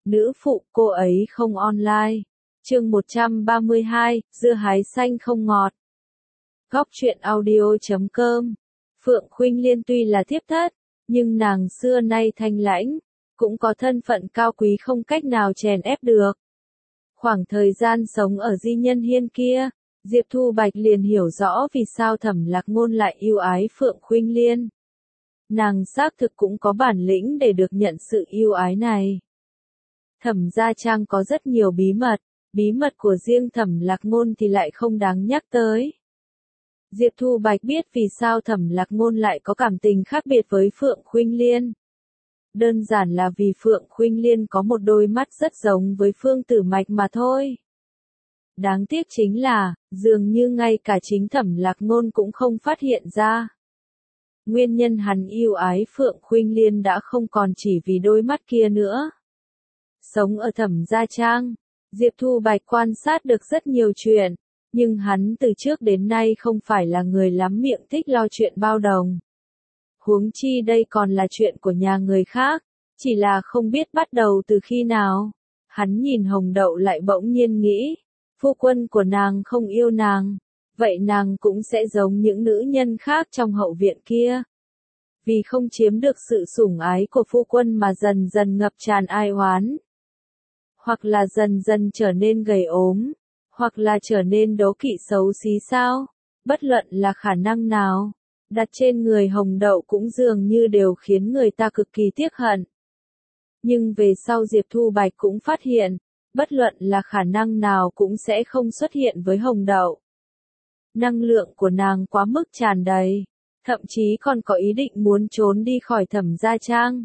Nữ phụ, cô ấy không online. Chương 132, dưa hái xanh không ngọt. Góc truyện audio.com. Phượng Khuynh Liên tuy là thiếp thất, nhưng nàng xưa nay thanh lãnh, cũng có thân phận cao quý không cách nào chèn ép được. Khoảng thời gian sống ở Di Nhân Hiên kia, Diệp Thu Bạch liền hiểu rõ vì sao Thẩm Lạc Ngôn lại yêu ái Phượng Khuynh Liên. Nàng xác thực cũng có bản lĩnh để được nhận sự yêu ái này. Thẩm Gia Trang có rất nhiều bí mật của riêng Thẩm Lạc Ngôn thì lại không đáng nhắc tới. Diệp Thu Bạch biết vì sao Thẩm Lạc Ngôn lại có cảm tình khác biệt với Phượng Khuynh Liên. Đơn giản là vì Phượng Khuynh Liên có một đôi mắt rất giống với Phương Tử Mạch mà thôi. Đáng tiếc chính là, dường như ngay cả chính Thẩm Lạc Ngôn cũng không phát hiện ra. Nguyên nhân hắn yêu ái Phượng Khuynh Liên đã không còn chỉ vì đôi mắt kia nữa. Sống ở Thẩm Gia Trang, Diệp Thu Bạch quan sát được rất nhiều chuyện, nhưng hắn từ trước đến nay không phải là người lắm miệng thích lo chuyện bao đồng. Huống chi đây còn là chuyện của nhà người khác, chỉ là không biết bắt đầu từ khi nào. Hắn nhìn Hồng Đậu lại bỗng nhiên nghĩ, phu quân của nàng không yêu nàng, vậy nàng cũng sẽ giống những nữ nhân khác trong hậu viện kia. Vì không chiếm được sự sủng ái của phu quân mà dần dần ngập tràn ai oán. Hoặc là dần dần trở nên gầy ốm, hoặc là trở nên đố kỵ xấu xí sao, bất luận là khả năng nào, đặt trên người Hồng Đậu cũng dường như đều khiến người ta cực kỳ tiếc hận. Nhưng về sau Diệp Thu Bạch cũng phát hiện, bất luận là khả năng nào cũng sẽ không xuất hiện với Hồng Đậu. Năng lượng của nàng quá mức tràn đầy, thậm chí còn có ý định muốn trốn đi khỏi Thẩm Gia Trang.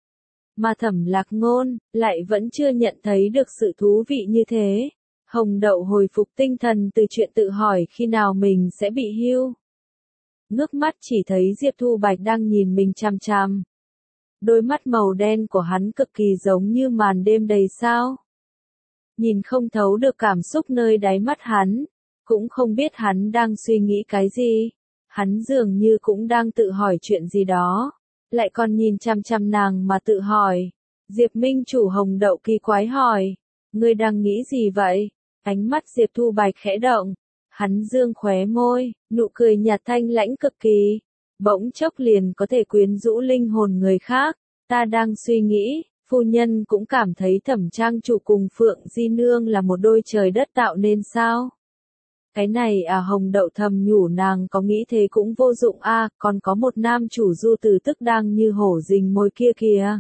Mà Thẩm Lạc Ngôn lại vẫn chưa nhận thấy được sự thú vị như thế. Hồng Đậu hồi phục tinh thần từ chuyện tự hỏi khi nào mình sẽ bị hưu. Ngước mắt chỉ thấy Diệp Thu Bạch đang nhìn mình chằm chằm. Đôi mắt màu đen của hắn cực kỳ giống như màn đêm đầy sao. Nhìn không thấu được cảm xúc nơi đáy mắt hắn, cũng không biết hắn đang suy nghĩ cái gì. Hắn dường như cũng đang tự hỏi chuyện gì đó, lại còn nhìn chằm chằm nàng mà tự hỏi. Diệp Minh Chủ Hồng Đậu kỳ quái hỏi, ngươi đang nghĩ gì vậy? Ánh mắt Diệp Thu Bạch khẽ động, hắn dương khóe môi, nụ cười nhạt thanh lãnh cực kỳ, bỗng chốc liền có thể quyến rũ linh hồn người khác. Ta đang suy nghĩ, phu nhân cũng cảm thấy Thẩm Trang Chủ cùng Phượng Di Nương là một đôi trời đất tạo nên sao? Cái này à, Hồng Đậu thầm nhủ, nàng có nghĩ thế cũng vô dụng a, còn có một nam chủ Du Tử Tức đang như hổ rình mồi kia kìa.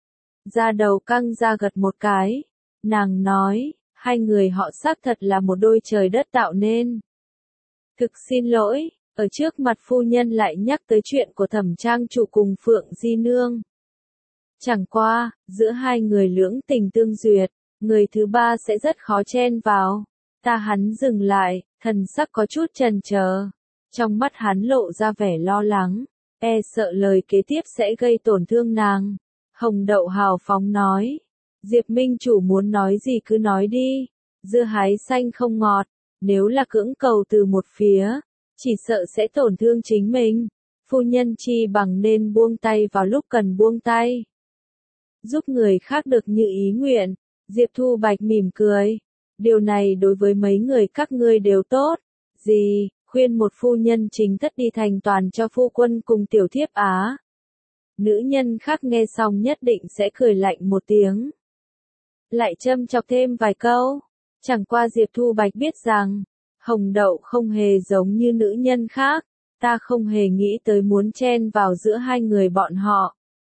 Da đầu căng ra gật một cái, nàng nói, hai người họ xác thật là một đôi trời đất tạo nên. Thực xin lỗi, ở trước mặt phu nhân lại nhắc tới chuyện của Thẩm Trang Chủ cùng Phượng Di Nương. Chẳng qua, giữa hai người lưỡng tình tương duyệt, người thứ ba sẽ rất khó chen vào. Hắn dừng lại, thần sắc có chút chần chờ. Trong mắt hắn lộ ra vẻ lo lắng, sợ lời kế tiếp sẽ gây tổn thương nàng. Hồng Đậu hào phóng nói, Diệp Minh Chủ muốn nói gì cứ nói đi, dưa hái xanh không ngọt, nếu là cưỡng cầu từ một phía, chỉ sợ sẽ tổn thương chính mình. Phu nhân chi bằng nên buông tay vào lúc cần buông tay. Giúp người khác được như ý nguyện, Diệp Thu Bạch mỉm cười. Điều này đối với mấy người các ngươi đều tốt. Gì, khuyên một phu nhân chính thất đi thành toàn cho phu quân cùng tiểu thiếp á. Nữ nhân khác nghe xong nhất định sẽ cười lạnh một tiếng. Lại châm chọc thêm vài câu. Chẳng qua Diệp Thu Bạch biết rằng, Hồng Đậu không hề giống như nữ nhân khác. Ta không hề nghĩ tới muốn chen vào giữa hai người bọn họ.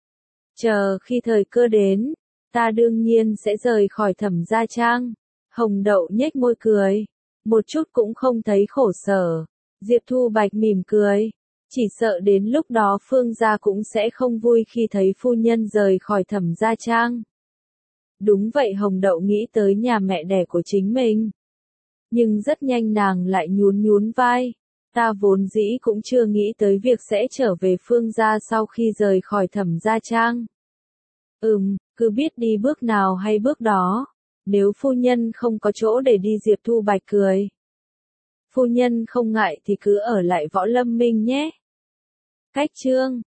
Chờ khi thời cơ đến, ta đương nhiên sẽ rời khỏi Thẩm Gia Trang. Hồng Đậu nhếch môi cười, một chút cũng không thấy khổ sở. Diệp Thu Bạch mỉm cười, chỉ sợ đến lúc đó Phương gia cũng sẽ không vui khi thấy phu nhân rời khỏi Thẩm Gia Trang. Đúng vậy, Hồng Đậu nghĩ tới nhà mẹ đẻ của chính mình. Nhưng rất nhanh nàng lại nhún vai, ta vốn dĩ cũng chưa nghĩ tới việc sẽ trở về Phương gia sau khi rời khỏi Thẩm Gia Trang. Cứ biết đi bước nào hay bước đó. Nếu phu nhân không có chỗ để đi, Diệp Thu Bạch cười. Phu nhân không ngại thì cứ ở lại Võ Lâm Minh nhé. Cách chương